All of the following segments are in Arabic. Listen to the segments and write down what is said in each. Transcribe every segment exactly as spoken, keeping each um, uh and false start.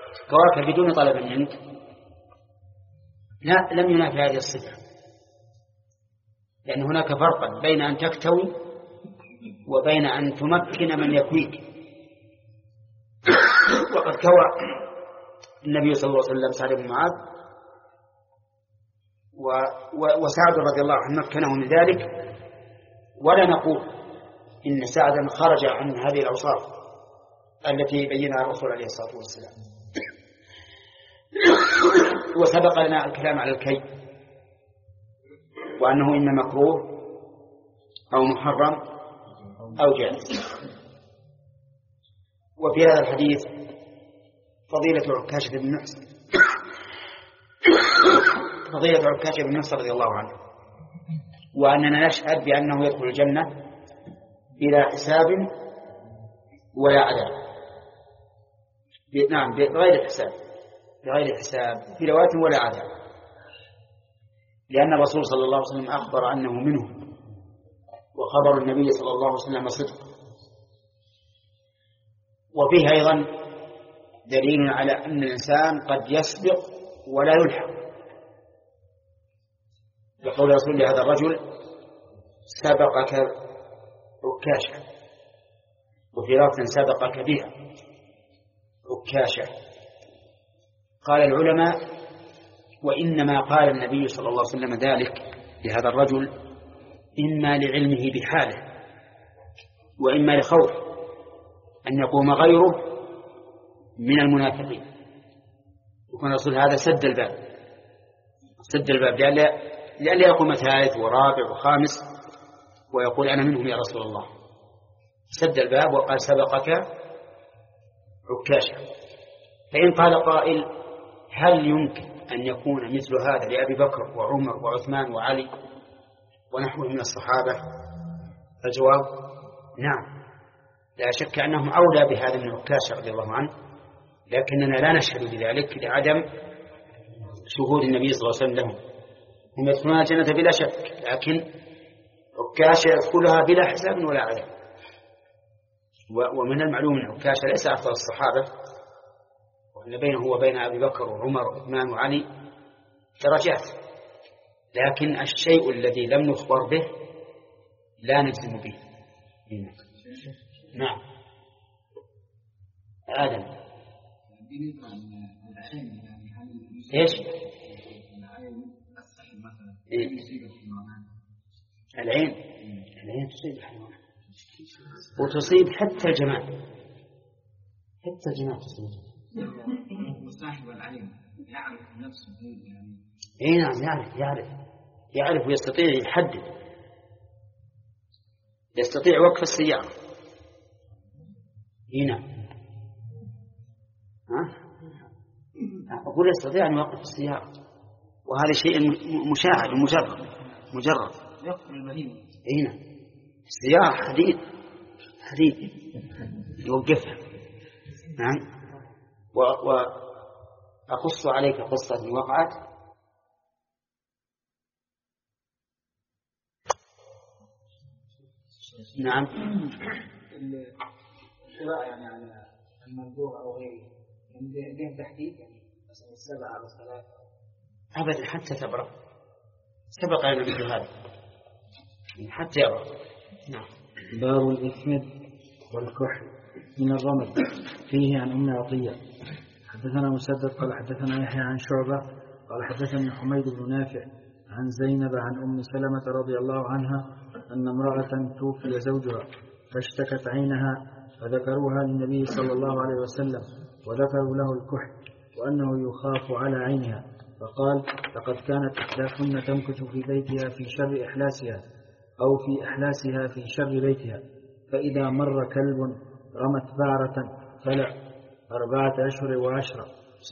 كواك بدون طلب منك، لا، لم ينافي هذه الصفة، لأن هناك فرقا بين أن تكتوي وبين أن تمكن من يكويك. وقد كوى النبي صلى الله عليه وسلم سعد بن معاذ، وسعد رضي الله عنه مكنه من ذلك، ولا نقول إن سعدا خرج عن هذه الأوصاف التي بينها الرسول عليه الصلاة والسلام. وسبق لنا الكلام على الكي، وأنه إما مكروه أو محرم أو جائز. وفي هذا الحديث فضيلة عكاشة بن محصن فضيلة عكاشة بن محصن رضي الله عنه، وأننا نشهد بأنه يدخل الجنة بلا حساب ولا عذاب. نعم، بغير حساب بغير حساب بلا وات ولا عذاب، لأن الرسول صلى الله عليه وسلم أخبر أنه منه، وخبر النبي صلى الله عليه وسلم صدق. وفيه أيضا دليل على أن الإنسان قد يسبق ولا يلحق، يقول رسول هذا الرجل سبقك عكاشة، وفي لفظ سبقك بها عكاشة. قال العلماء: وإنما قال النبي صلى الله عليه وسلم ذلك لهذا الرجل إما لعلمه بحاله، وإما لخوف أن يقوم غيره من المنافقين، وكان الرسول هذا سد الباب سد الباب لئلا يقوم ثالث ورابع وخامس ويقول أنا منهم يا رسول الله. سد الباب وقال سبقك عكاشة. فإن قال قائل: هل يمكن أن يكون مثل هذا لأبي بكر وعمر وعثمان وعلي ونحوهم من الصحابة؟ الجواب: نعم، لا شك أنهم أولى بهذا من عكاشة رضي الله عنه، لكننا لا نشهد بذلك لعدم شهود النبي صلى الله عليه وسلم لهم. هم يدخلون الجنة بلا شك، لكن عكاشة يدخلها بلا حساب ولا عذاب. ومن المعلوم أن عكاشة ليس أفضل الصحابة، وأن بينه وبين أبي بكر وعمر وعثمان وعلي درجات، لكن الشيء الذي لم نخبر به لا نجزم به. نعم. آدم إيش؟ إيه؟ العين العين تصيب الحيوان وتصيب حتى الجمال، حتى الجمال تصيب. وصاحب العين يعرف نفسه يعني. إيه نعم، يعرف يعرف يعرف ويستطيع يحدد، يستطيع وقف السيارة. هنا ها أقول يستطيع أن يوقف السيارة، وهذا شيء مشاهد ومجرد مجرد يوقف المهيمة. هنا السيارة حديد حديد يوقفها. نعم. وأقص عليك قصة وقعت. نعم. القراءة يعني على المنظور أو غيره ليه تحديد، يعني مثلا السبعة أو الثلاثة؟ أبدا، حتى تبرأ سبق لنا مثل هذا حتى يبرأ. نعم. باب الإثمد والكحل من الرمل. فيه عن أم عطية حدثنا مسدد قال حدثنا يحيى عن شعبة قال حدثني حميد بن نافع عن زينب عن أم سلمة رضي الله عنها أن امرأة توفي زوجها فاشتكت عينها فذكروها للنبي صلى الله عليه وسلم وذكروا له الكحل وأنه يخاف على عينها، فقال: لقد كانت إحداثهن تمكث في بيتها في شر إحلاسها أو في إحلاسها في شر بيتها، فإذا مر كلب رمت بعرة فلع أربعة أشهر وعشرة.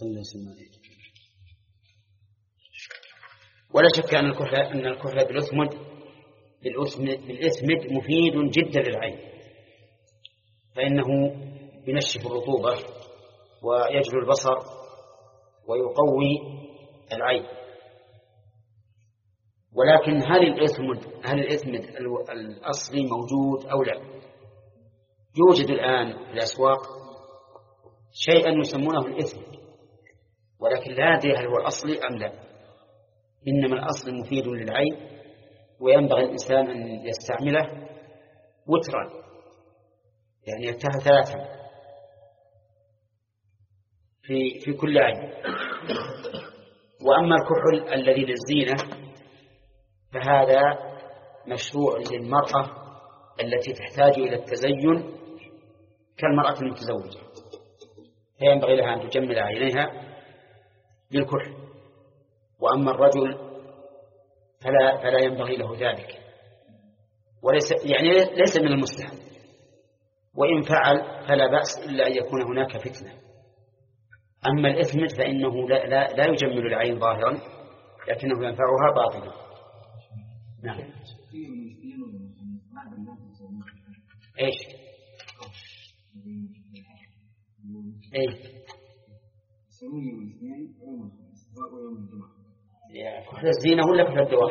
ولا شك أن الكحل أن الكحل بالأثمد بالإثمد مفيد جدا للعين، فإنه ينشف الرطوبة ويجلو البصر ويقوي العين. ولكن هل الإثمد هل الإثمد الأصلي موجود أو لا؟ يوجد الآن في الأسواق شيئا يسمونه الإثمد، ولكن لا ندري هل هو الأصلي أم لا. إنما الأصل مفيد للعين، وينبغي الإنسان أن يستعمله وترا، يعني يرتاح ثلاثا في في كل عين. وأما الكحل الذي للزينة فهذا مشروع للمرأة التي تحتاج إلى التزين كالمرأة المتزوجة، فينبغي لها أن تجمل عينيها بالكحل. وأما الرجل فلا, فلا ينبغي له ذلك، وليس يعني ليس من المستحب، وإن فعل فلا بأس إلا أن يكون هناك فتنة. أما الإثم فإنه لا, لا, لا يجمل العين ظاهرا لكنه ينفعها باطنا. نعم. ايش ايه كحل الزينة ولا كحل الدواء؟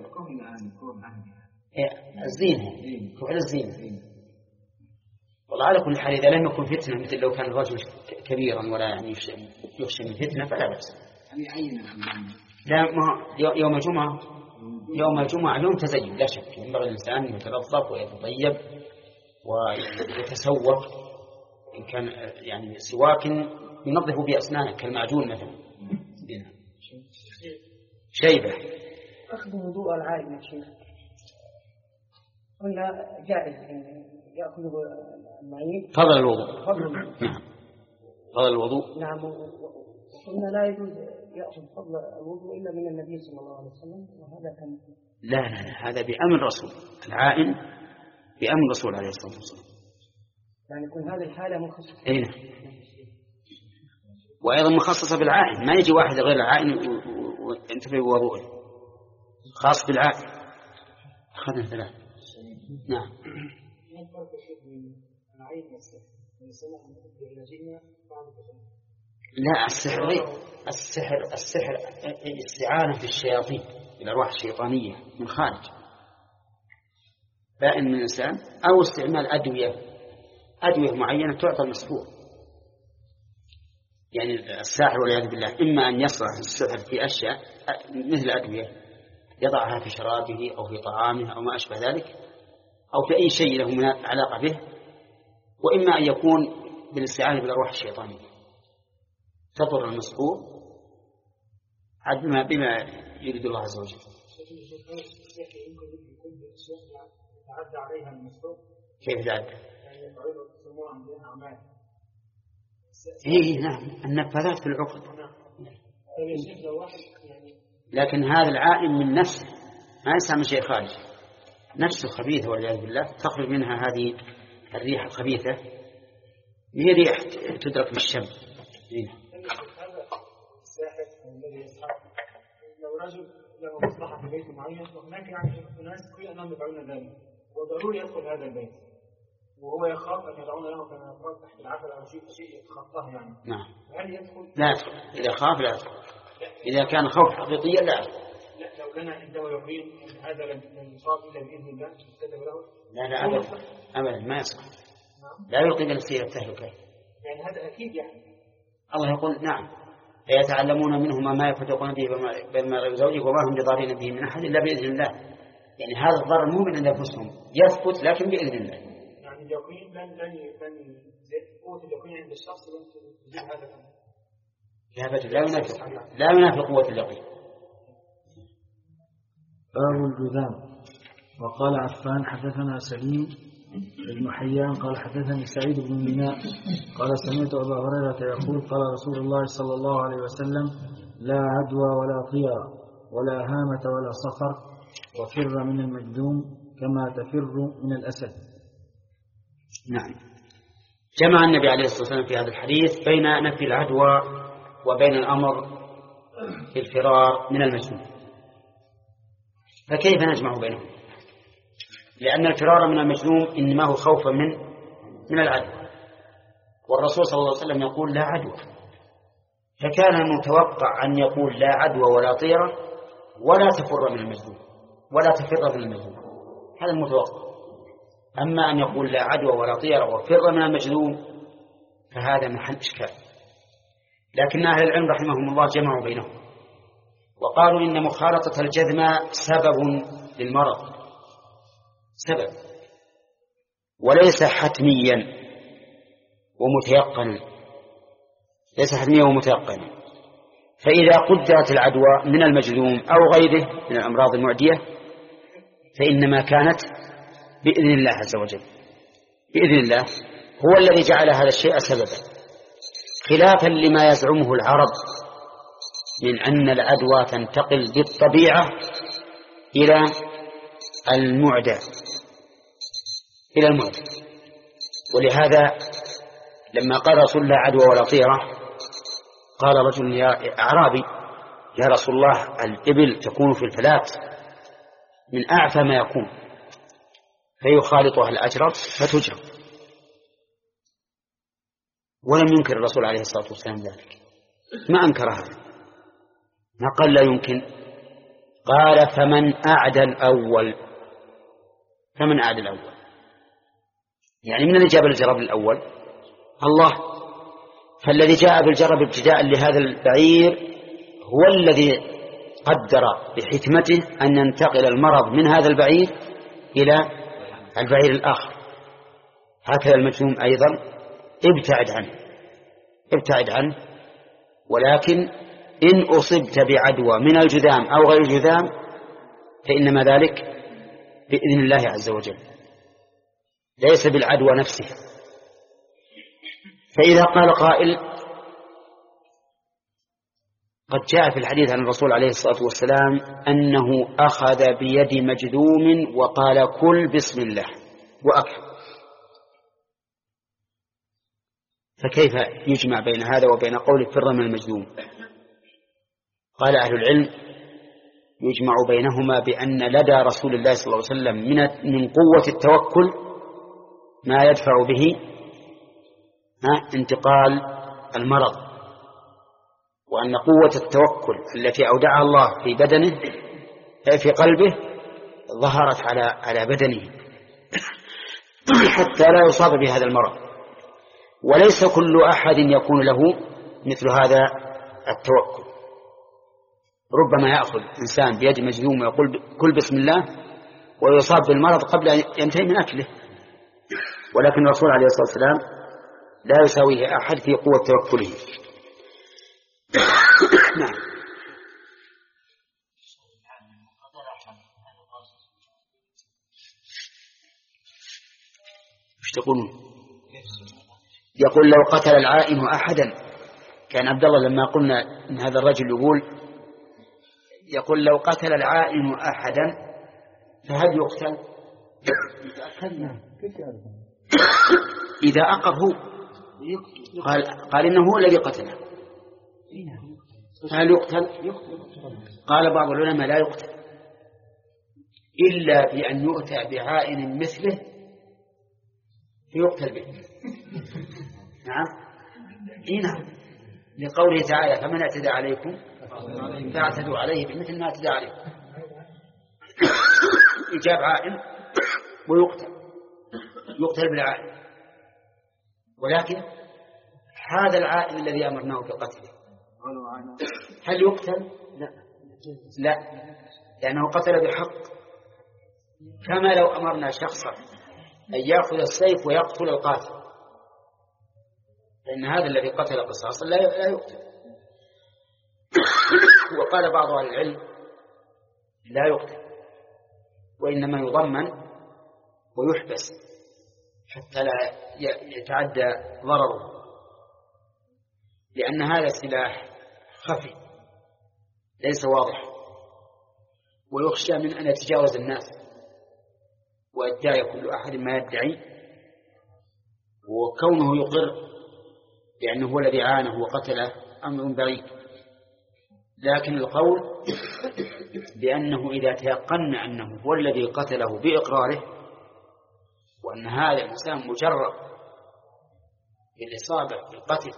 الزينة، كحل الزينة. والله على كل حال إذا لم يكن فتنة، مثل لو كان الرجل كبيرا ولا يعني يخشى من فتنة فلا بأس. لا، ما يوم الجمعة يوم الجمعة يوم تزين لا شك، ينبغي الإنسان يتنظف ويتطيب ويتسوق، إن كان يعني سواك ينظف بأسنانه كالمعجون مثلا. شيبة أخذ وضوء العائل يا شيخ ولا جائز يأخذ المعين؟ فضل الوضوء. فضل نعم، فضل الوضوء. نعم. وقلنا لا يجوز يأخذ فضل الوضوء إلا من النبي صلى الله عليه وسلم، وهذا كان لا لا لا هذا بأمر رسول العائن، بأمر رسول عليه الصلاة والسلام. يعني يكون هذه الحالة مخصصة. أين؟ وأيضا مخصصة بالعائن، ما يجي واحد غير العائن وينتفع بوضوءه، خاص بالعائن. أخذنا ثلاث. نعم. لا، السحر غير السحر السحر استعانة بالشياطين بالأرواح الشيطانية من خارج بائن من الإنسان، أو استعمال أدوية أدوية معينة تعطى المسحور. يعني الساحر والعياذ بالله إما أن يصرف السحر في أشياء مثل أدوية يضعها في شرابه أو في طعامه أو ما أشبه ذلك، أو في أي شيء له علاقة به، وإما أن يكون بالاستعانة بالأرواح الشيطانية تضر المسحور بما بما يريد الله عز وجل. كيف تعدى؟ إيه نعم، النفاذات في العقد. لكن هذا العائن من نفسه ما يسعى من شيء خارج، نفسه خبيثة والعياذ بالله، تخرج منها هذه الريح الخبيثة، هي ريح تدرك بالشم. لو رجل له مصلحة في بيت معين وهناك يعني ناس كل أنهم يدعون ذلك، وضروري يدخل هذا البيت وهو يخاف أن يدعون له كما يقول تحت العفل أو شيء شيء يتخطاه يعني. نعم. هل يدخل؟ لا يدخل. إذا خاف لا يدخل. إذا كان خوف حقيقيا لا يدخل. لا، لو كان عنده يقين أن هذا لن يصاب إلا بإذن الله كتب له. لا لا أبدا أبدا ما يصح. لا يلقي بنفسه التهلكة. يعني هذا أكيد يعني. الله يقول نعم فيتعلمون منهما ما يفتقون به بين ما زوجه وما هم بضارين به من أحد إلا بإذن الله. يعني هذا الضرر مو من عند أنفسهم، يثبت لكن بإذن الله. يعني اليقين لن لن لن قوة اليقين عند الشخص لن تزيد هذا الأمر. لا بد لا ينافق لا ينافق قوة اليقين. باب الجذام. وقال عفان حدثنا سليم بن حيان قال حدثني سعيد بن ميناء قال سمعت أبا هريرة يقول قال رسول الله صلى الله عليه وسلم لا عدوى ولا طيرة ولا هامة ولا صفر وفر من المجذوم كما تفر من الأسد. نعم. جمع النبي عليه الصلاة والسلام في هذا الحديث بين نفي العدوى وبين الأمر في الفرار من المجذوم. فكيف نجمع بينهم؟ لأن الفرار من المجذوم إنما هو خوفا من من العدوى، والرسول صلى الله عليه وسلم يقول لا عدوى، فكان المتوقع أن يقول لا عدوى ولا طيرة ولا تفر من المجذوم ولا تفر من المجذوم، هذا المتوقع. أما أن يقول لا عدوى ولا طيرة وفر من المجذوم فهذا محل إشكال، لكن أهل العلم رحمهم الله جمعوا بينهم وقالوا إن مخالطة الجذم سبب للمرض، سبب وليس حتميا ومتيقنا، ليس حتميا ومتيقنا. فإذا قدرت العدوى من المجذوم أو غيره من الأمراض المعدية فإنما كانت بإذن الله عز وجل، بإذن الله هو الذي جعل هذا الشيء سببا، خلافا لما يزعمه العرب من أن العدوى تنتقل بالطبيعة إلى المعدى إلى المعدى. ولهذا لما قال رسول الله عدوى ولا طيرة قال رجل يا أعرابي يا رسول الله الإبل تكون في الفلات من أعفى ما يكون فيخالطها الأجرب فتجرب، ولم ينكر الرسول عليه الصلاة والسلام ذلك، ما أنكر هذا، ما قال لا يمكن، قال فمن أعدى الأول، فمن أعدى الأول يعني من الذي جاب الجرب الأول؟ الله. فالذي جاء بالجرب ابتداء لهذا البعير هو الذي قدر بحكمته أن ينتقل المرض من هذا البعير إلى البعير الآخر. هكذا المجذوم أيضا ابتعد عنه ابتعد عنه ولكن إن أصبت بعدوى من الجذام أو غير الجذام فإنما ذلك بإذن الله عز وجل، ليس بالعدوى نفسها. فإذا قال قائل قد جاء في الحديث عن الرسول عليه الصلاة والسلام أنه أخذ بيد مجذوم وقال كل بسم الله وأكل، فكيف يجمع بين هذا وبين قول فر من المجذوم؟ قال أهل العلم يجمع بينهما بأن لدى رسول الله صلى الله عليه وسلم من من قوة التوكل ما يدفع به انتقال المرض، وأن قوة التوكل التي أودعها الله في بدنه في قلبه ظهرت على على بدنه حتى لا يصاب بهذا المرض. وليس كل أحد يكون له مثل هذا التوكل، ربما يأخذ إنسان بيد مجذوم ويقول كل بسم الله ويصاب بالمرض قبل أن ينتهي من أكله، ولكن الرسول عليه الصلاة والسلام لا يساويه أحد في قوة توكله. نعم. ايش تقولون؟ يقول لو قتل العائن أحدا، كان عبد الله لما قلنا إن هذا الرجل يقول يقول لو قتل العائن أحدا فهل يقتل؟ إذا أقر هو قال, قال إنه هو الذي قتله، فهل يقتل؟ قال بعض العلماء لا يقتل إلا بأن يؤتى بعائن مثله فيقتل به. نعم هنا لقوله تعالى فمن اعتدى عليكم فاعتدوا عليه بمثل ما اعتدى عليكم. يجاب عائن ويقتل، يقتل بالعائن، ولكن هذا العائن الذي أمرناه بقتله هل يقتل؟ لا لا لأنه قتل بحق، كما لو أمرنا شخصا أن يأخذ السيف ويقتل القاتل، لأن هذا الذي قتل قصاصا لا يقتل. وقال بعض أهل العلم لا يقتل وإنما يضمن ويحبس حتى لا يتعدى ضرره، لأن هذا السلاح خفي ليس واضح ويخشى من أن يتجاوز الناس ويدعي كل أحد ما يدعي، وكونه يقر لأنه هو الذي عانه وقتله أمر بعيد. لكن القول بأنه إذا تيقن أنه هو الذي قتله بإقراره وأن هذا الإنسان مجرد بالإصابة بالقتل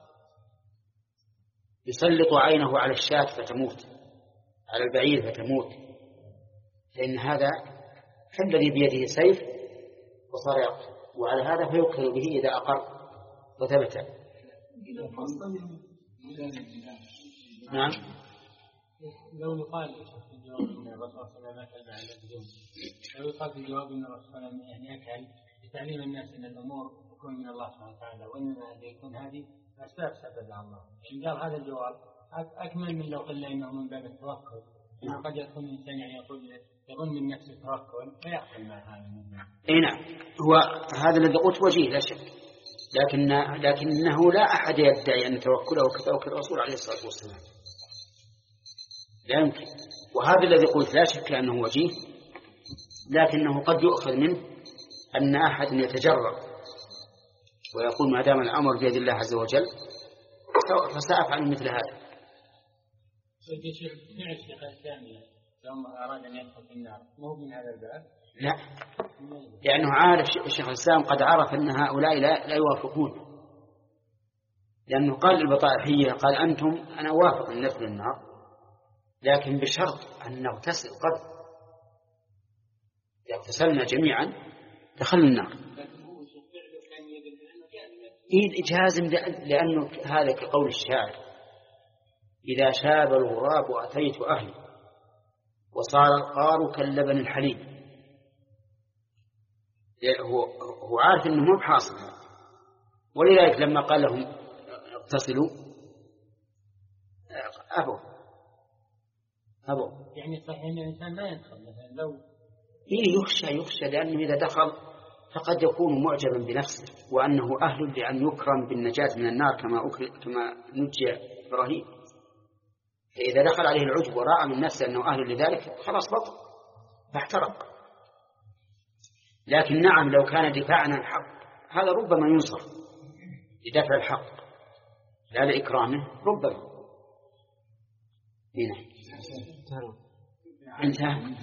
يسلط عينه على الشاة فتموت، على البعير فتموت، لأن هذا الذي بيده سيف وصار يقتل، وعلى هذا فيقتل به إذا أقر وثبت. نعم. لو يقال في الجواب ان الرسول صلى الله عليه وسلم على الدين، لو يقال في الجواب ان الرسول صلى الله عليه وسلم يعني يفعل لتعليم الناس ان الامور تكون من الله سبحانه وتعالى، وانما يكون هذه اسباب سببها الله. ان قال هذا الجواب اكمل من لو قلنا انه من باب التوكل، انه قد يكون الانسان يعني يقول يظن من نفسه توكل فيقبل مع هذا. اي نعم، هو هذا الذي قلت وجيه لا شك، لكن لكنه لا احد يدعي ان توكله كتوكل الرسول عليه الصلاه والسلام، لا يمكن. وهذا الذي قلت لا شك انه وجيه، لكنه قد يؤخذ منه ان احد يتجرأ ويقول ما دام الامر بيد الله عز وجل فسأفعل مثل هذا. أراد أن يدخل في النار مو من هذا الباب؟ لا، لأنه عارف شيخ الإسلام قد عرف أن هؤلاء لا, لا يوافقون، لأنه قال للبطائحية قال أنتم أنا أوافق أن ندخل النار لكن بشرط أن نغتسل قبل، إذا اغتسلنا جميعا دخلنا النار. إيه جازم، لأنه هذا كقول الشاعر إذا شاب الغراب أتيت أهلي وصار القار كاللبن الحليب. هو هو عارف انه مو بحاصل، ولذلك لما قال لهم اغتسلوا ابوا ابوا يعني صحيح ان الانسان لا يدخل مثلا لو إيه يخشى يخشى لانه اذا دخل فقد يكون معجبا بنفسه وانه اهل لان يكرم بالنجاة من النار كما كما نجي ابراهيم. فإذا دخل عليه العجب ورأى من نفسه أنه أهل لذلك خلاص بطل فاحترق. لكن نعم لو كان دفاعا عن الحق هذا ربما ينصر لدفع الحق لا لإكرامه، ربما. هنا انتهى.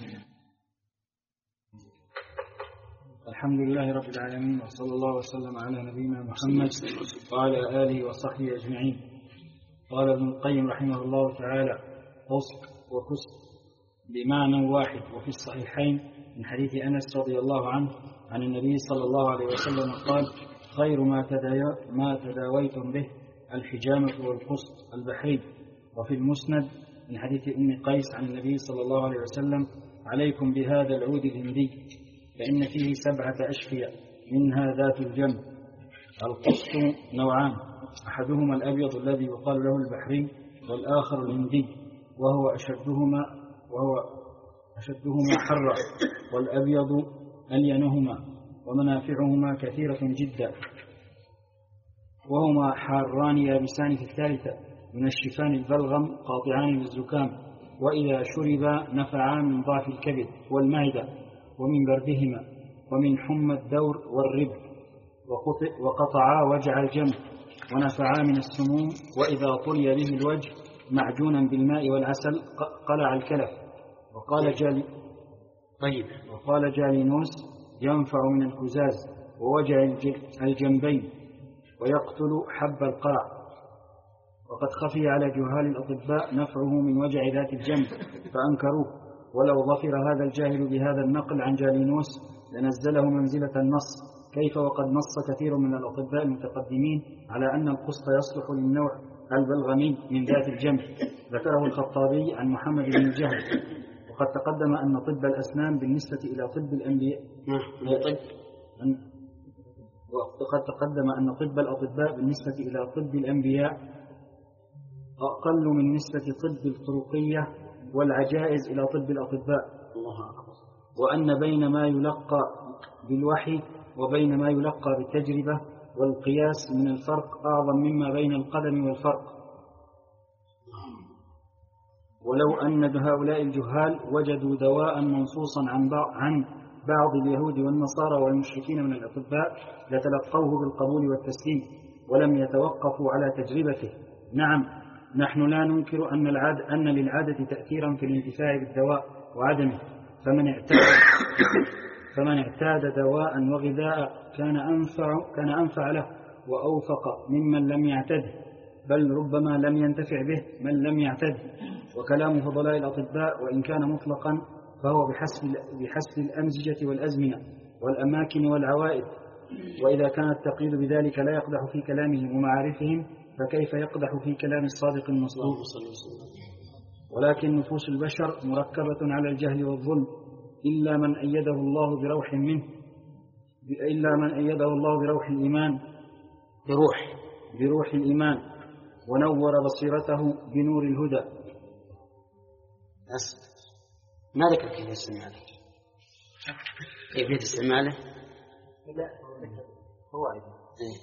الحمد لله رب العالمين، وصلى الله وسلم على نبينا محمد وعلى آله وصحبه أجمعين. قال ابن القيم رحمه الله تعالى: قسط وكسط بمعنى واحد. وفي الصحيحين من حديث أنس رضي الله عنه عن النبي صلى الله عليه وسلم قال: خير ما, ما تداويتم به الحجامة والقسط البحري. وفي المسند من حديث أم قيس عن النبي صلى الله عليه وسلم: عليكم بهذا العود الهندي فإن فيه سبعة أشفية منها ذات الجنب. القسط نوعان، أحدهما الأبيض الذي يقال له البحري، والآخر الهندي وهو أشدهما وهو أشدهما حرا، والأبيض ألينهما ومنافعهما كثيرة جدا، وهما حاران يابسان في الثالثة، ينشفان البلغم قاطعان للزكام، وإذا شربا نفعان من ضعف الكبد والمعدة ومن بردهما ومن حمى الدور والربع، وقطعا وجع الجنب ونفعا من السموم، وإذا طلي به الوجه معجونا بالماء والعسل قلع الكلف. وقال جالي طيب وقال جالينوس: ينفع من الكزاز ووجع الجنبين ويقتل حب القرع. وقد خفي على جهال الأطباء نفعه من وجع ذات الجنب فأنكروه، ولو ظفر هذا الجاهل بهذا النقل عن جالينوس لنزله منزلة النص، كيف وقد نص كثير من الأطباء المتقدمين على أن القسط يصلح للنوع البلغمي من ذات الجنب. ذكره الخطابي عن محمد بن الجهل. وقد تقدم أن طب الأسنان بالنسبة إلى طب الأنبياء وقد تقدم أن طب الأطباء بالنسبة إلى طب الأنبياء أقل من نسبة طب الطرقية والعجائز إلى طب الأطباء، وأن بين ما يلقى بالوحي وبين ما يلقى بالتجربة والقياس من الفرق أعظم مما بين القدم والفرق. ولو أن هؤلاء الجهال وجدوا دواء منصوصا عن عن بعض اليهود والنصارى والمشركين من الأطباء لتلقوه بالقبول والتسليم ولم يتوقفوا على تجربته. نعم، نحن لا ننكر أن العاد أن للعادة تأثيرا في الانتفاع بالدواء وعدمه، فمن اعتاد فمن اعتاد دواء وغذاء كان أنفع كان أنفع له وأوفق ممن لم يعتده، بل ربما لم ينتفع به من لم يعتده. وكلام فضلاء الأطباء وإن كان مطلقا فهو بحسب بحسب الأمزجة والأزمنة والأماكن والعوائد، وإذا كان التقييد بذلك لا يقدح في كلامهم ومعارفهم فكيف يقدح في كلام الصادق المصدوق؟ ولكن نفوس البشر مركبة على الجهل والظلم إلا من أيده الله بروح منه إلا من أيده الله بروح الإيمان بروح بروح الإيمان ونور بصيرته بنور الهدى. بس ما ذكر كيف استعماله، كيفية استعماله لا هو أيضا.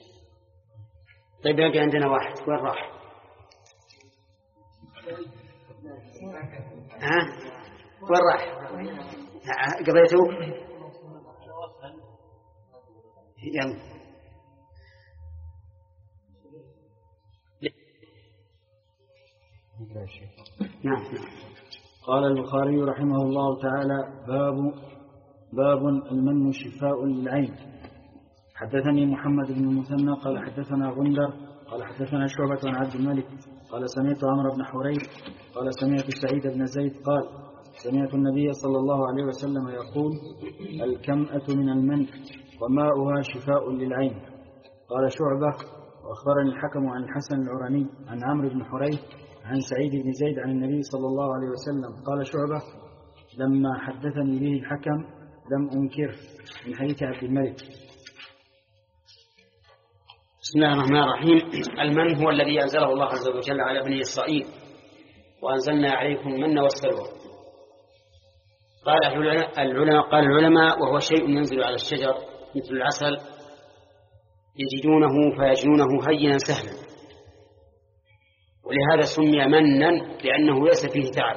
طيب يجي عندنا واحد وين راح؟ ها وين راح؟ قضيته؟ يلا نعم. قال البخاري رحمه الله تعالى: باب باب المن شفاء للعين. حدثني محمد بن المثنى قال حدثنا غندر قال حدثنا شعبة عن عبد الملك قال سمعت عمرو بن حريث قال سمعت سعيد بن زيد قال سمعت النبي صلى الله عليه وسلم يقول: الكمأة من المن وماؤها شفاء للعين. قال شعبة: وأخبرني الحكم عن الحسن العراني عن عمرو بن حريث عن سعيد بن زيد عن النبي صلى الله عليه وسلم. قال شعبة: لما حدثني به الحكم لم أنكره، من حديث عبد الملك. بسم الله الرحمن الرحيم. المن هو الذي أنزله الله عز وجل على بني إسرائيل: وأنزلنا عليكم المن والسلوى. قال العلماء قال العلماء وهو شيء ينزل على الشجر مثل العسل يجدونه فيجنونه هينا سهلا، ولهذا سمي منا لأنه ليس فيه تعب.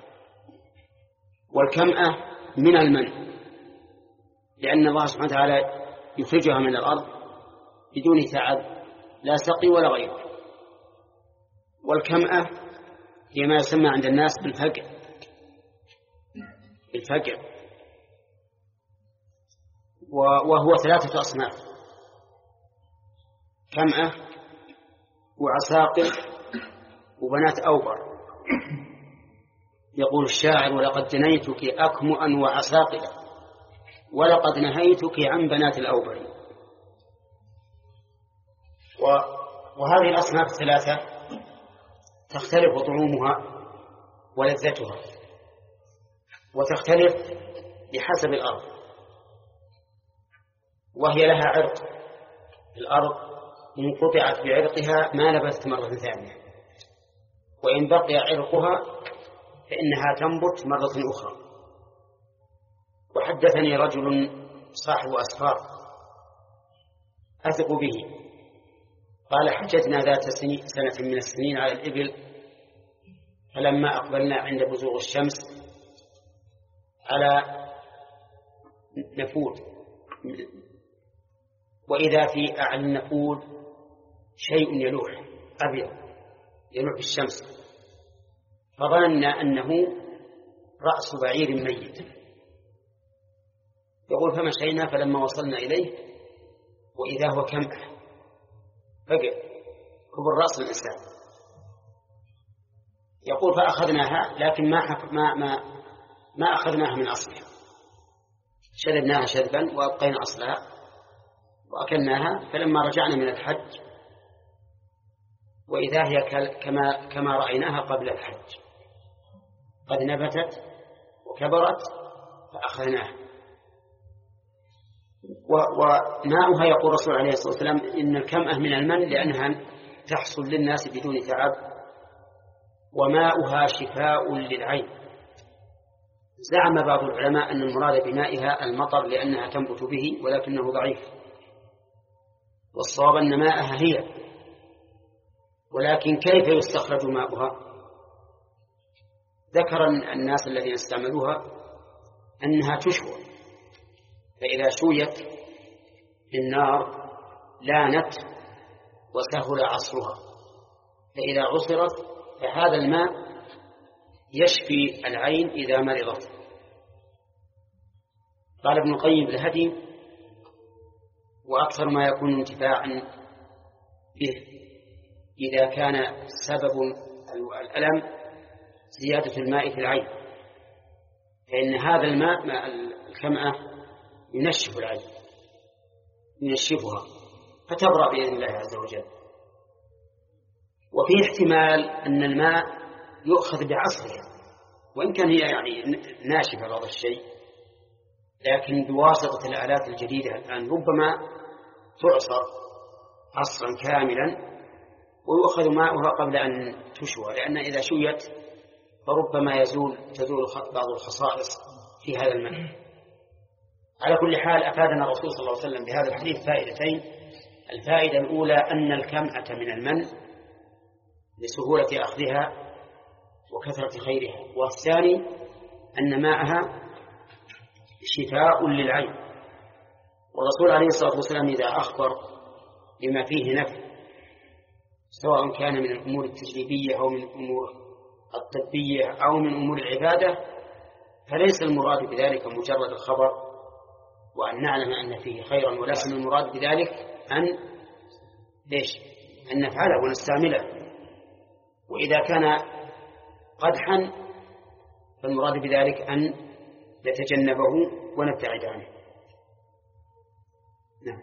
والكمأة من المن لأن الله سبحانه وتعالى يخرجها من الأرض بدون تعب، لا سقي ولا غيره. والكمأة هي ما يسمى عند الناس بالفقع بالفقع وهو ثلاثة أصناف: كمأة وعساقر وبنات أوبر. يقول الشاعر: ولقد جنيتك أكمؤا وعساقلا ولقد نهيتك عن بنات الأوبر. وهذه الأصناف الثلاثة تختلف طعومها ولذتها، وتختلف بحسب الأرض، وهي لها عرق. الأرض إن قطعت بعرقها ما نبتت مرة ثانية، وإن بقي عرقها فإنها تنبت مرة أخرى. وحدثني رجل صاحب أسفار أثق به قال: حجتنا ذات سنة من السنين على الإبل، فلما أقبلنا عند بزوغ الشمس على نفود، وإذا في أعلى النفود شيء يلوح أبيض يلوح الشمس، فظننا أنه رأس بعير ميت. يقول: فمشينا فلما وصلنا إليه وإذا هو كمأة فقع كبر رأس الإنسان. يقول: فأخذناها لكن ما ما ما ما أخذناها من أصلها، شذبناها شذبا وأبقينا أصلها وأكلناها. فلما رجعنا من الحج وإذا هي كما كما رأيناها قبل الحج، قد نبتت وكبرت فأخذناها. وماؤها يقول الرسول عليه الصلاة والسلام إن الكمأة من المن لأنها تحصل للناس بدون تعب، وماؤها شفاء للعين. زعم بعض العلماء أن المراد بمائها المطر لأنها تنبت به، ولكنه ضعيف، والصواب أن ماءها هي. ولكن كيف يستخرج ماؤها؟ ذكر الناس الذين استعملوها أنها تشوى، فإذا شويت النار لانت وسهل عصرها، فإذا عصرت فهذا الماء يشفي العين إذا مرضت. قال ابن القيم الهدي: وأكثر ما يكون انتفاعا به إذا كان سبب الألم زيادة الماء في العين، فإن هذا الماء ماء الكمأة ينشف العين ينشفها فتبرأ بإذن الله عز وجل. وفي احتمال أن الماء يؤخذ بعصرها وإن كان هي يعني ناشفة بعض الشيء، لكن بواسطة الآلات الجديدة الآن ربما تعصر عصرا كاملا ويؤخذ ماؤها قبل أن تشوى، لأن إذا شويت فربما يزول تزول بعض الخصائص في هذا الماء. على كل حال أفادنا الرسول صلى الله عليه وسلم بهذا الحديث فائدتين. الفائدة الأولى أن الكمأة من المن لسهولة أخذها وكثرة خيرها، والثاني أن ماءها شفاء للعين، والرسول عليه الصلاة والسلام إذا أخبر بما فيه نفع سواء كان من الأمور التجريبية أو من الأمور الطبية أو من أمور العبادة فليس المراد بذلك مجرد الخبر وأن نعلم أن فيه خيرا، ولكن المراد بذلك أن ليش أن نفعله ونستعمله، وإذا كان قدحا فالمراد بذلك أن نتجنبه ونبتعد عنه. نعم.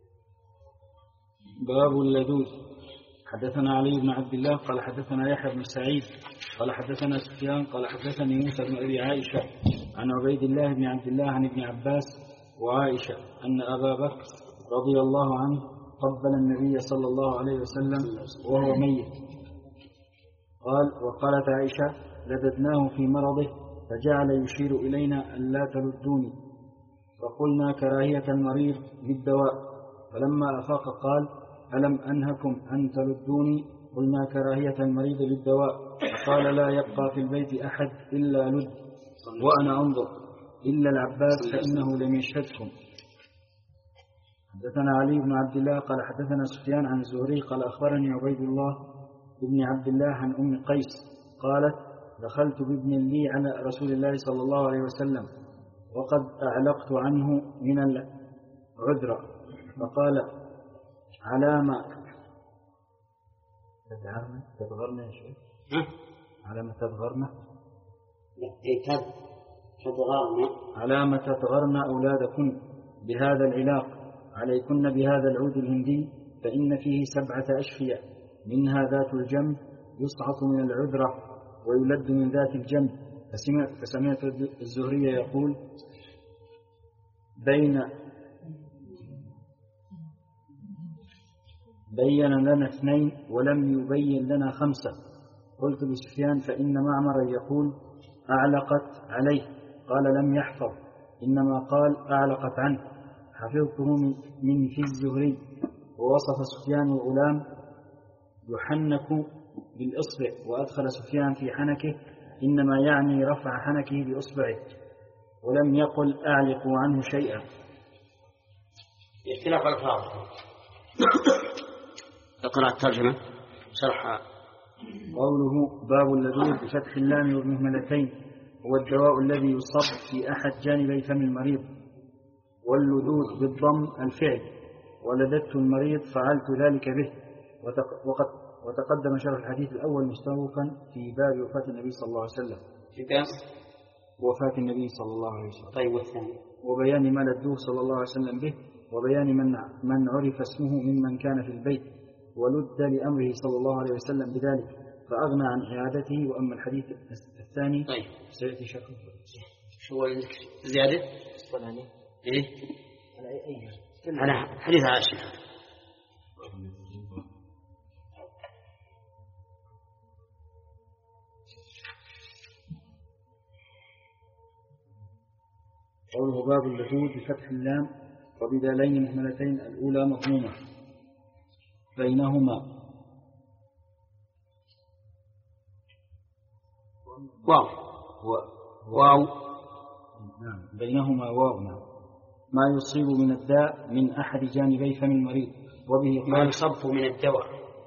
باب اللذوذ. حدثنا علي بن عبد الله قال حدثنا يحيى بن سعيد قال حدثنا سفيان قال حدثني موسى بن أبي عائشة عن عبيد الله بن عبد الله عن ابن عباس وعائشة أن أبا بكر رضي الله عنه قبل النبي صلى الله عليه وسلم وهو ميت. قال وقالت عائشة لددناه في مرضه فجعل يشير إلينا أن لا تلدوني، فقلنا كراهية المريض للدواء، فلما أفاق قال ألم أنهكم أن تلدوني؟ قلنا كراهية المريض للدواء، فقال لا يبقى في البيت أحد إلا لد وأنا أنظر إلا العباس فإنه لم يشهدكم. حدثنا علي بن عبد الله قال حدثنا سفيان عن الزهري قال أخبرني عبيد الله بن عبد الله عن أم قيس قالت دخلت بابن لي على رسول الله صلى الله عليه وسلم وقد أعلقت عنه من العذرة، فقال على ما تدغرنا يا شيخ على ما تدغرنا على ما تدغرنا أولادكن بهذا العلاق، عليكن بهذا العود الهندي فإن فيه سبعة أشفية، منها ذات الجنب يسعط من العذرة ويلد من ذات الجنب. فسمعت الزهري يقول بين بين لنا اثنين ولم يبين لنا خمسة. قلت لسفيان فإن معمر يقول أعلقت عليه، قال لم يحفظ إنما قال أعلقت عنه، حفظته من في الزهري. ووصف سفيان الغلام يحنك بالإصبع، وأدخل سفيان في حنكه إنما يعني رفع حنكه بإصبعه، ولم يقل أعلقوا عنه شيئا. اختلاف الألفاظ. اقرأ الترجمة شرح. قوله باب اللذوذ بفتح اللام والمهملتين هو الدواء الذي يصب في أحد جانبي فم المريض، واللذوذ بالضم الفعل، ولددت المريض فعلت ذلك به. وقد وتقدم شرح الحديث الأول مستوفا في باب وفاة النبي صلى الله عليه وسلم. في باب وفاة النبي صلى الله عليه وسلم. طيب والثاني وبيان ما لدوه صلى الله عليه وسلم به، وبيان من من عرف اسمه ممن كان في البيت ولد لأمره صلى الله عليه وسلم بذلك فأغنى عن إعادته. وأما الحديث الثاني طيب سيأتي شكل شو زيادة؟ إيه؟ أنا حديث عائشة. قوله باب اللذوذ بفتح اللام وبدالين مهملتين، الأولى مضمومة بينهما واو واو نعم بينهما واو نعم ما يصيب من الداء من أحد جانبي فم المريض، وبه ما يصب من الدواء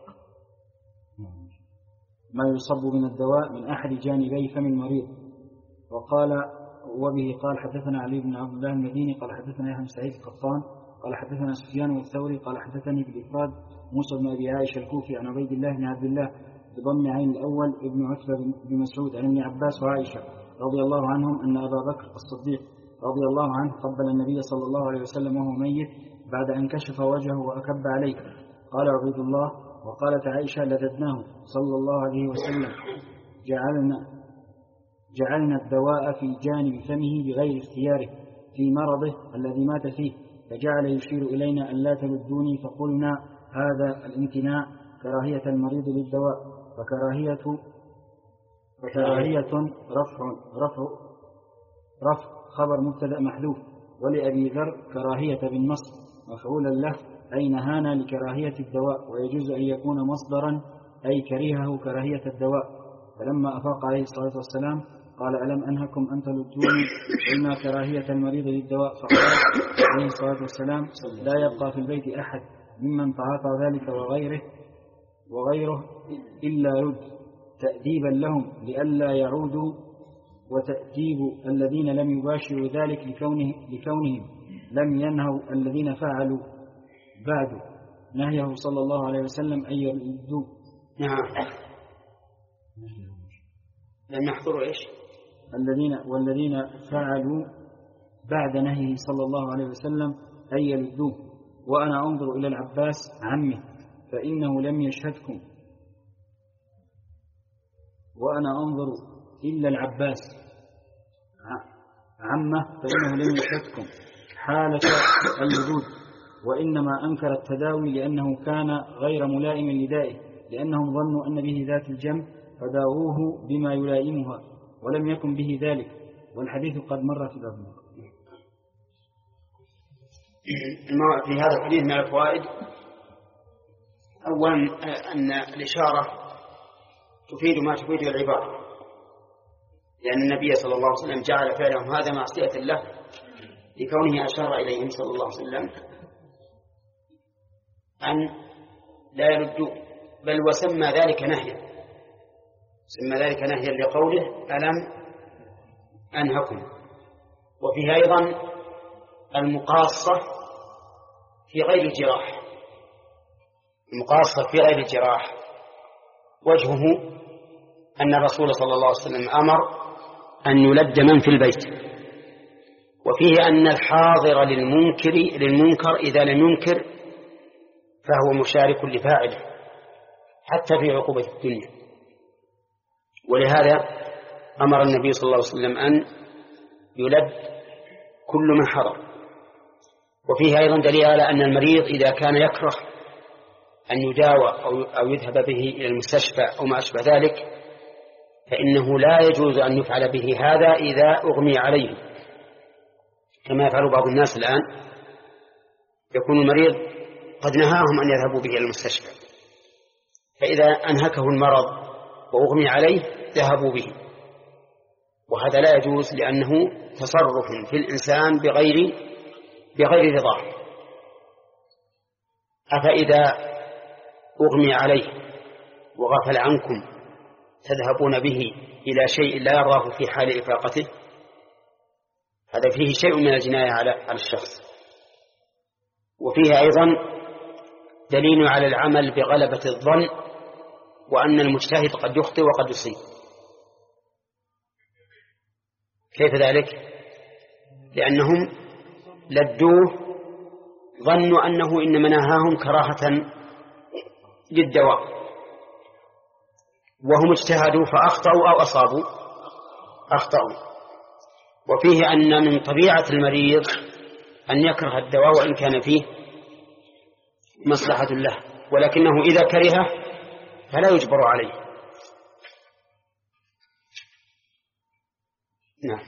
ما يصب من الدواء من أحد جانبي فم المريض. وقال وبه قال حدثنا علي بن عبد الله المديني قال حدثنا يحيى بن سعيد القطان قال حدثنا سفيان والثوري قال حدثني بالإفراد موسى بن أبي عائشة الكوفي عن عبيد الله بن عبد الله بضم عين الأول ابن عتبة بن مسعود عن ابن عباس وعائشة رضي الله عنهم أن أبا بكر الصديق رضي الله عنه قبل النبي صلى الله عليه وسلم وهو ميت بعد أن كشف وجهه وأكب عليه. قال عبيد الله وقالت عائشة لددناه صلى الله عليه وسلم جعلنا, جعلنا الدواء في جانب فمه بغير اختياره في مرضه الذي مات فيه، فجعل يشير إلينا أن لا تلدوني، فقلنا هذا الامتناع كراهية المريض للدواء، فكراهية فكراهية رفع رفع رفع خبر مبتدأ محذوف، ولأبي ذر كراهية بالنص مفعولا له أي نهانا لكراهية الدواء، ويجوز أن يكون مصدرا أي كريهه كراهية الدواء. فلما أفاق عليه الصلاة والسلام قال ألم أنهكم أن تلدوني قلنا كراهية المريض للدواء، فقال عليه الصلاة والسلام لا يبقى في البيت أحد ممن تعاطى ذلك وغيره وغيره إلا رد تأديبا لهم لئلا يعودوا، وتأديب الذين لم يباشروا ذلك لكونه لكونهم لم ينهوا الذين فعلوا بعد نهيه صلى الله عليه وسلم أن يردوا. نعم. لم يحضروا إيش؟ الذين والذين فعلوا بعد نهيه صلى الله عليه وسلم أن يردوه. وأنا أنظر إلى العباس عمه فإنه لم يشهدكم وأنا أنظر إلا العباس عمه فإنه لم يشهدكم حالة الوجود، وإنما أنكر التداوي لأنه كان غير ملائم لدائه، لأنهم ظنوا أن به ذات الجنب فداووه بما يلائمها ولم يكن به ذلك، والحديث قد مر في الأرض. في هذا الحديث من الفوائد أولا أن الإشارة تفيد ما تفيده العبارة، لأن النبي صلى الله عليه وسلم جعل فعلهم هذا معصية له لكونه أشار إليهم صلى الله عليه وسلم أن لا يردوا، بل وسمى ذلك نهيا، سمى ذلك نهيا لقوله ألم أنهكم. وفيه أيضا المقاصة في غير الجراح، المقاصة في غير الجراح وجهه أن الرسول صلى الله عليه وسلم أمر أن يلد من في البيت، وفيه أن الحاضر للمنكر للمنكر إذا لم ينكر فهو مشارك لفاعله حتى في عقوبة الدنيا، ولهذا أمر النبي صلى الله عليه وسلم أن يلد كل من حضر. وفيه أيضا دليل على أن المريض إذا كان يكره أن يداوى أو يذهب به إلى المستشفى أو ما أشبه ذلك فإنه لا يجوز أن يفعل به هذا إذا أغمي عليه، كما يفعل بعض الناس الآن، يكون المريض قد نهاهم أن يذهبوا به إلى المستشفى، فإذا أنهكه المرض وأغمي عليه ذهبوا به، وهذا لا يجوز لأنه تصرف في الإنسان بغير بغير رضاه. أفإذا أغمي عليه وغفل عنكم تذهبون به إلى شيء لا يراه في حال إفاقته؟ هذا فيه شيء من الجناية على الشخص. وفيه أيضا دليل على العمل بغلبة الظن، وأن المجتهد قد يخطئ وقد يصيب. كيف ذلك؟ لأنهم لدوه ظنوا أنه إنما نهاهم كراهة للدواء، وهم اجتهدوا فأخطأوا أو أصابوا أخطأوا. وفيه أن من طبيعة المريض أن يكره الدواء وإن كان فيه مصلحة له، ولكنه إذا كرهه فلا يجبر عليه. نعم.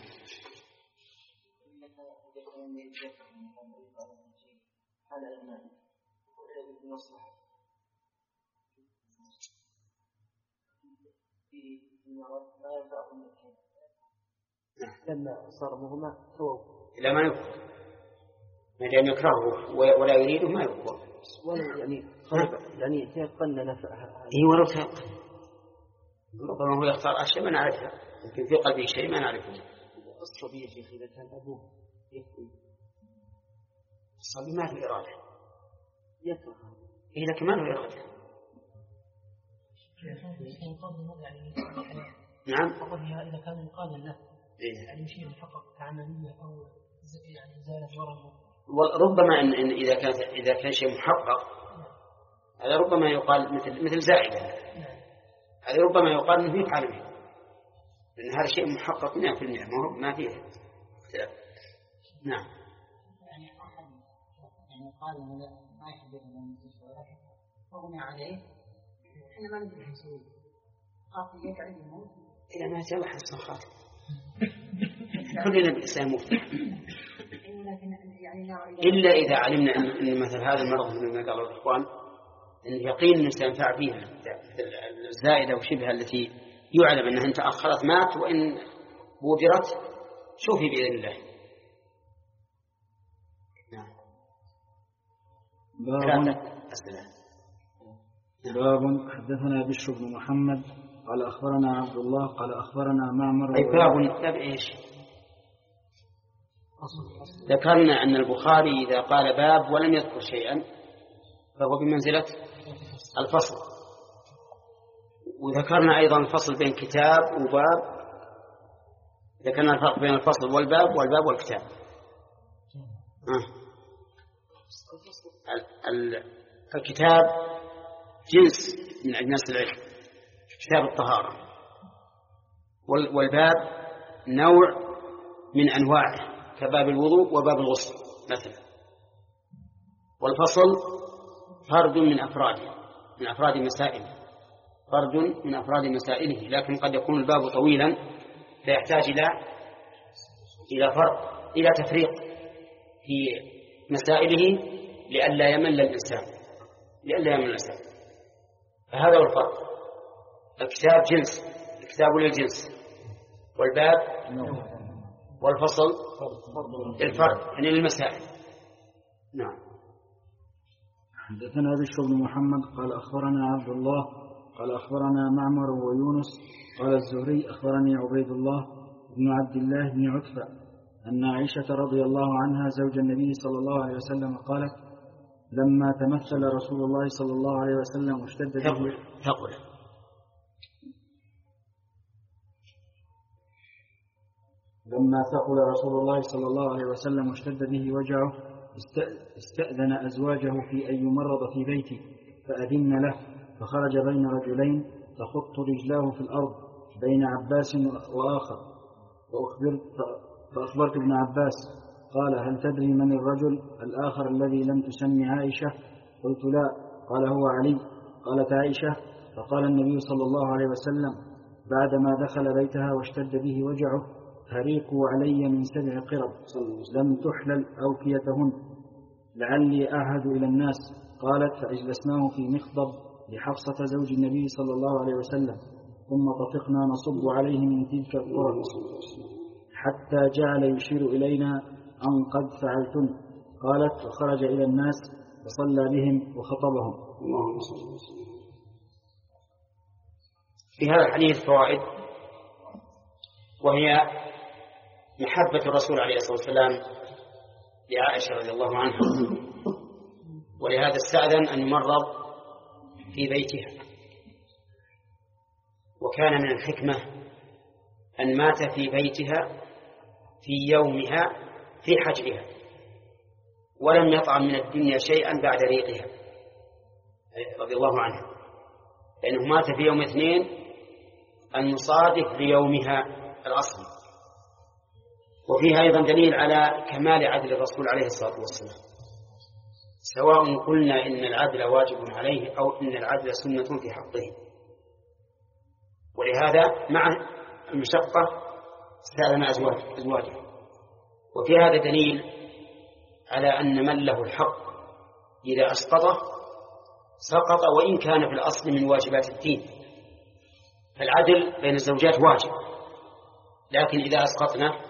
لما صار مهما سووا لا ما يكون، ما دام يكرهه ولا يريده ما يكون، ولا يعني يعني يتيقن نفعها. إيه ولو تيقن، ربما هو يختار أشياء ما نعرفها، يمكن في قلبه شيء ما نعرفه. الصبي يا شيخ إذا كان أبوه يكره، الصبي ما له إرادة يكره، إيه لكن ما له إرادة. نعم. إذا كان يقال له إيه؟ يعني شيء محقق كعملية أو يعني إزالة ورم. ربما إن, إن إذا كان إذا كان شيء محقق هذا ربما يقال مثل مثل زائدة، هذا ربما يقال إنه يفعل به، لأن هذا شيء محقق مئة في المئة، ما هو ما فيه اختلاف. نعم. يعني أحد يعني قال ما يحب أن أغنى عليه إحنا ما ندري نسوي خاطر يقعد يموت إذا ما جاء حسن خاطر كلنا بالإسلام مفتح، إلا إذا علمنا أن مثل هذا المرض من قالوا الإخوان أن يقين أنه سينفع فيها الزائدة وشبهها التي يعلم أنها تأخرت مات، وإن بودرت شوفي بإذن الله. نعم. باب باب حدثنا بشر بن محمد قال أخبرنا عبد الله قال أخبرنا معمر. أي باب باب إيش؟ ذكرنا أن البخاري إذا قال باب ولم يذكر شيئا فهو بمنزلة الفصل، وذكرنا أيضا الفصل بين كتاب وباب، ذكرنا الفرق بين الفصل والباب والباب والكتاب. آه. الكتاب جنس من أجناس العلم، كتاب الطهارة، والباب نوع من أنواعه كباب الوضوء وباب الغسل مثلا، والفصل فرد من أفراده من أفراد مسائله فرد من أفراد مسائله لكن قد يكون الباب طويلا فيحتاج إلى إلى فرق إلى تفريق في مسائله لئلا يمل الإنسان لئلا يمل الإنسان فهذا هو الفرق. الكتاب جنس، الكتاب للجنس، والباب والفصل الفرد يعني المسائل. نعم. حدثنا بشر بن محمد قال أخبرنا عبد الله قال أخبرنا معمر ويونس قال الزهري أخبرني عبيد الله بن عبد الله بن عتبة أن عائشة رضي الله عنها زوج النبي صلى الله عليه وسلم قالت لما تمثل رسول الله صلى الله عليه وسلم واشتد به تقول لما ثقل رسول الله صلى الله عليه وسلم واشتد به وجعه استأذن أزواجه في أن يمرض في بيته فأذن له، فخرج بين رجلين تخط رجلاه في الأرض بين عباس وآخر، وأخبرت فأخبرت ابن عباس قال هل تدري من الرجل الآخر الذي لم تسمي عائشة؟ قلت لا. قال هو علي. قالت عائشة فقال النبي صلى الله عليه وسلم بعدما دخل بيتها واشتد به وجعه هريقوا علي من سبع قرب لم تحلل أوكيتهن لعلي أعهد إلى الناس. قالت فأجلسناه في مخضب لحفصة زوج النبي صلى الله عليه وسلم ثم طفقنا نصب عليه من تلك القرب حتى جعل يشير إلينا أن قد فعلتن. قالت فخرج إلى الناس وصلى بهم وخطبهم. في هذا الحديث فوائد، وهي محبة الرسول عليه الصلاة والسلام لعائشة رضي الله عنها، ولهذا استأذن أن يمرض في بيتها، وكان من الحكمة أن مات في بيتها في يومها في حجرها ولم يطعم من الدنيا شيئا بعد ريقها رضي الله عنها، لأنه مات في يوم اثنين المصادف ليومها الأصلي. وفيها أيضا دليل على كمال عدل الرسول عليه الصلاة والسلام، سواء قلنا إن العدل واجب عليه أو إن العدل سنة في حقه، ولهذا مع المشقة استأذن أزواجه. وفي هذا دليل على أن من له الحق إذا أسقطه سقط وإن كان في الأصل من واجبات الدين. فالعدل بين الزوجات واجب، لكن إذا أسقطنا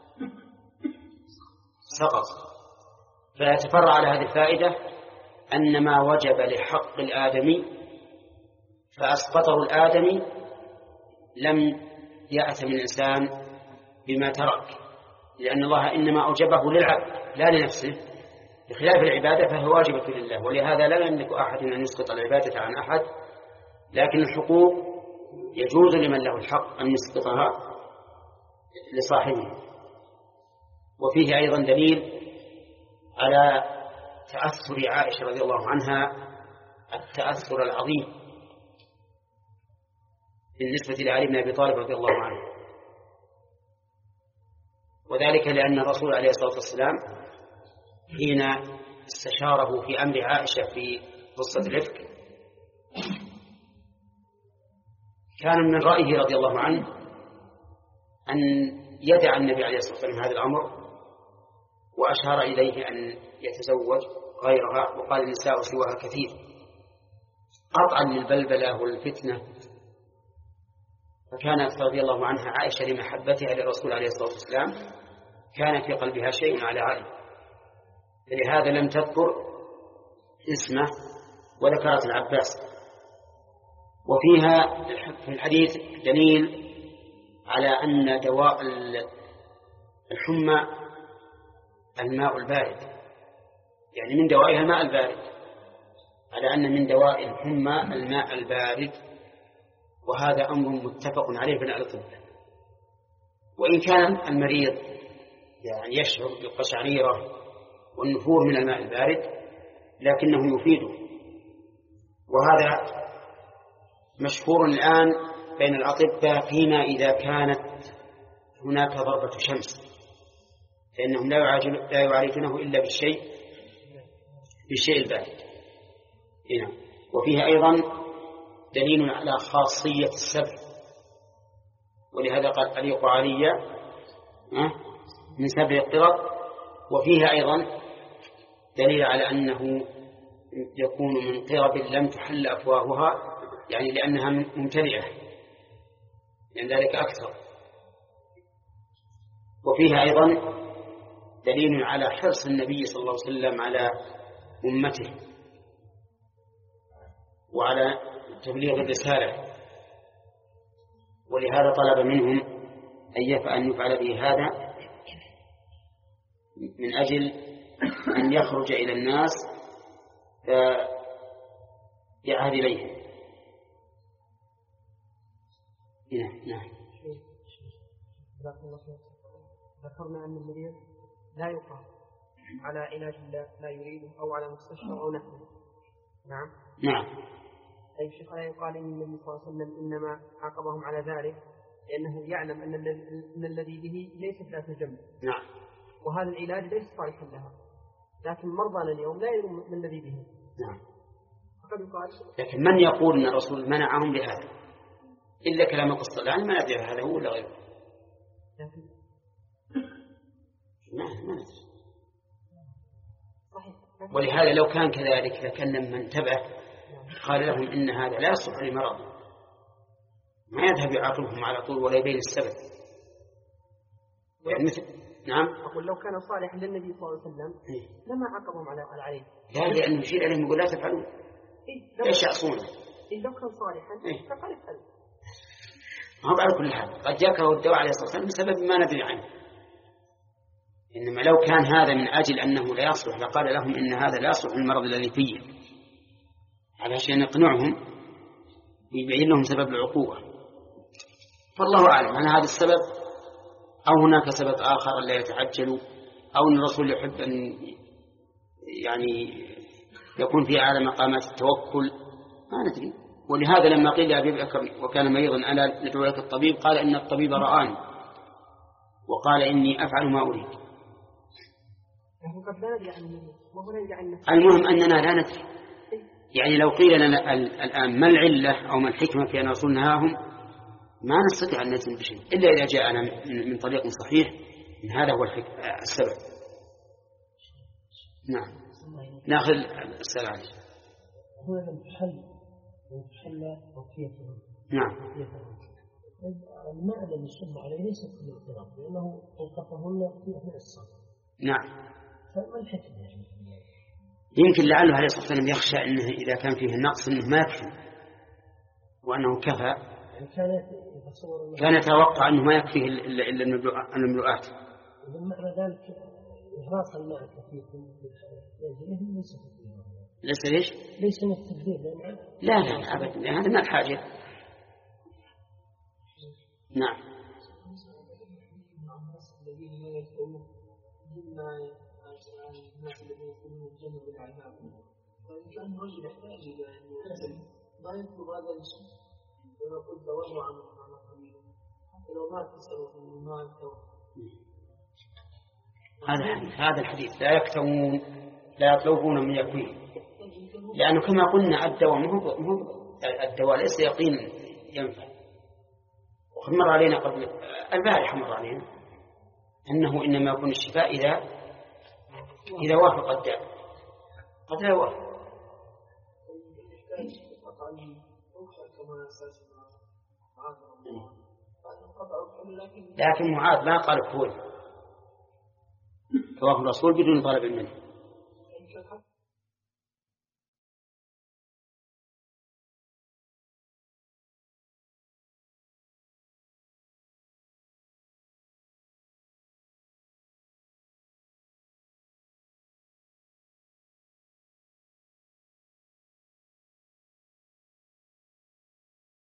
سقط. فيتفرع على هذه الفائدة أن ما وجب لحق الآدمي فأسقطه الآدمي لم يأثم الإنسان بما ترك، لأن الله إنما أوجبه للعبد لا لنفسه، بخلاف العبادة فهو واجبة لله، ولهذا لا يملك أحد أن يسقط العبادة عن أحد، لكن الحقوق يجوز لمن له الحق أن يسقطها لصاحبه. وفيه أيضا دليل على تأثر عائشة رضي الله عنها التأثر العظيم بالنسبة لعلي بن أبي طالب رضي الله عنه، وذلك لأن الرسول عليه الصلاة والسلام حين استشاره في أمر عائشة في قصة الإفك كان من رأيه رضي الله عنه أن يدع النبي عليه الصلاة والسلام هذا الأمر، وأشار إليه أن يتزوج غيرها، وقال النساء سواها كثير قطعا للبلبلة والفتنة. فكانت رضي الله عنها عائشة لمحبتها للرسول عليه الصلاة والسلام كان في قلبها شيء على علي، فلهذا لم تذكر اسمه وذكرت العباس. وفيها في الحديث دليل على أن دواء الحمى الماء البارد، يعني من دوائها الماء البارد، على أن من دواء الحمى الماء البارد، وهذا أمر متفق عليه بين الأطباء. وإن كان المريض يعني يشعر بالقشعريرة والنفور من الماء البارد لكنه يفيده، وهذا مشهور الآن بين الأطباء فيما إذا كانت هناك ضربة شمس، فإنهم لا يعالجونه إلا بالشيء بالشيء البارد. هنا وفيها أيضا دليل على خاصية السبع، ولهذا قال أليق علي من سبع القرب. وفيها أيضا دليل على أنه يكون من قرب لم تحل أفواهها، يعني لأنها ممتلئة، لأن ذلك أكثر. وفيها أيضا دليل على حرص النبي صلى الله عليه وسلم على أمته وعلى تبليغ الرسالة، ولهذا طلب منهم أن يفعل به هذا من أجل أن يخرج إلى الناس يعهد إليهم. نعم. ذكرنا أن المريض لا يقام على علاج لا يريده أو على مستشفى أو نحوه. نعم. نعم. أي شيخ لا يقال إن النبي صلى الله عليه وسلم إنما عاقبهم على ذلك لأنه يعلم أن أن الذي به ليس ذات جنب. نعم. وهذا العلاج ليس صالحا لها، لكن مرضانا اليوم لا يعلم من الذي به. نعم. فقد يقال. لكن من يقول أن الرسول منعهم لهذا إلا كلام القصة الآن ما ندري هذا هو ولا غيره. لكن ما ما ندري. ولهذا لو كان كذلك لكن من انتبه قال لهم إن هذا لا يصلح لمرض، ما يذهب يعاقبهم على طول ولا يبين السبب. يعني مثل نعم. أقول لو كان صالحا للنبي صلى الله عليه وسلم لما عاقبهم على عليه. لا، لأنه يشير عليهم يقول لا تفعلون. إيه ليش يعصونه؟ إيه لو كان صالحا إيه؟ فقال افعل. ما هو على كل حال قد يكره الدواء عليه الصلاة والسلام بسبب ما ندري عنه، إنما لو كان هذا من أجل أنه لا يصلح لقال لهم إن هذا لا يصلح للمرض الذي فيه، علشان يقنعهم يبين لهم سبب العقوبة. فالله أعلم عن هذا السبب، أو هناك سبب آخر لا يتعجلوا، أو أن الرسول يحب أن يعني يكون في أعلى مقامات التوكل، ما ندري. ولهذا لما قيل لأبي بكر وكان مريضا ألا ندعو لك الطبيب، قال إن الطبيب رآني وقال إني أفعل ما أريد. المهم أننا لا ندري، يعني لو قيل لنا الآن ما العلة أو ما الحكمة في أن الرسول نهاهم ما نستطيع أن نجزم بشيء إلا إذا جاءنا من طريق صحيح من هذا هو السبب. نعم. ناخذ السلام عليكم. هو من تحل من تحل وفيته. نعم. الماء الذي يصب عليه ليس كل اضطراب لأنه توقفهن في أثناء الصلاة. نعم. فما الحكمة يعني؟ يمكن لعله عليه الصلاة والسلام يخشى أنه إذا كان فيه النقص أنه ما يكفي وأنه كفى، يعني كان يتصور كان يتوقع أنه ما يكفيه إلا المملوءات. إذا معنى ذلك إهراس الماء الكثير ليس تكبير. ليس ليش؟ ليس من التكبير. لا لا لا أبدا، هذا ما الحاجة. نعم. الناس الذين يكونون الجنة بالعذاب كان الرجل يحتاج إلى أن يغتسل ما يطلب هذا الشيء لما قلت وضع عن قليلا حتى لو ما اغتسلوا من الماء هذا الحديث هذا الحديث لا يكتوون لا يطلبون من يكوين، لأنه كما قلنا الدواء مو الدواء ليس يقينا ينفع. وقد مر علينا قبل البارحة مر علينا أنه إنما يكون الشفاء إذا إذا وافق الداء، قد لا يوافق. لكن معاذ ما قال كون، توافق الرسول بدون طلب منه.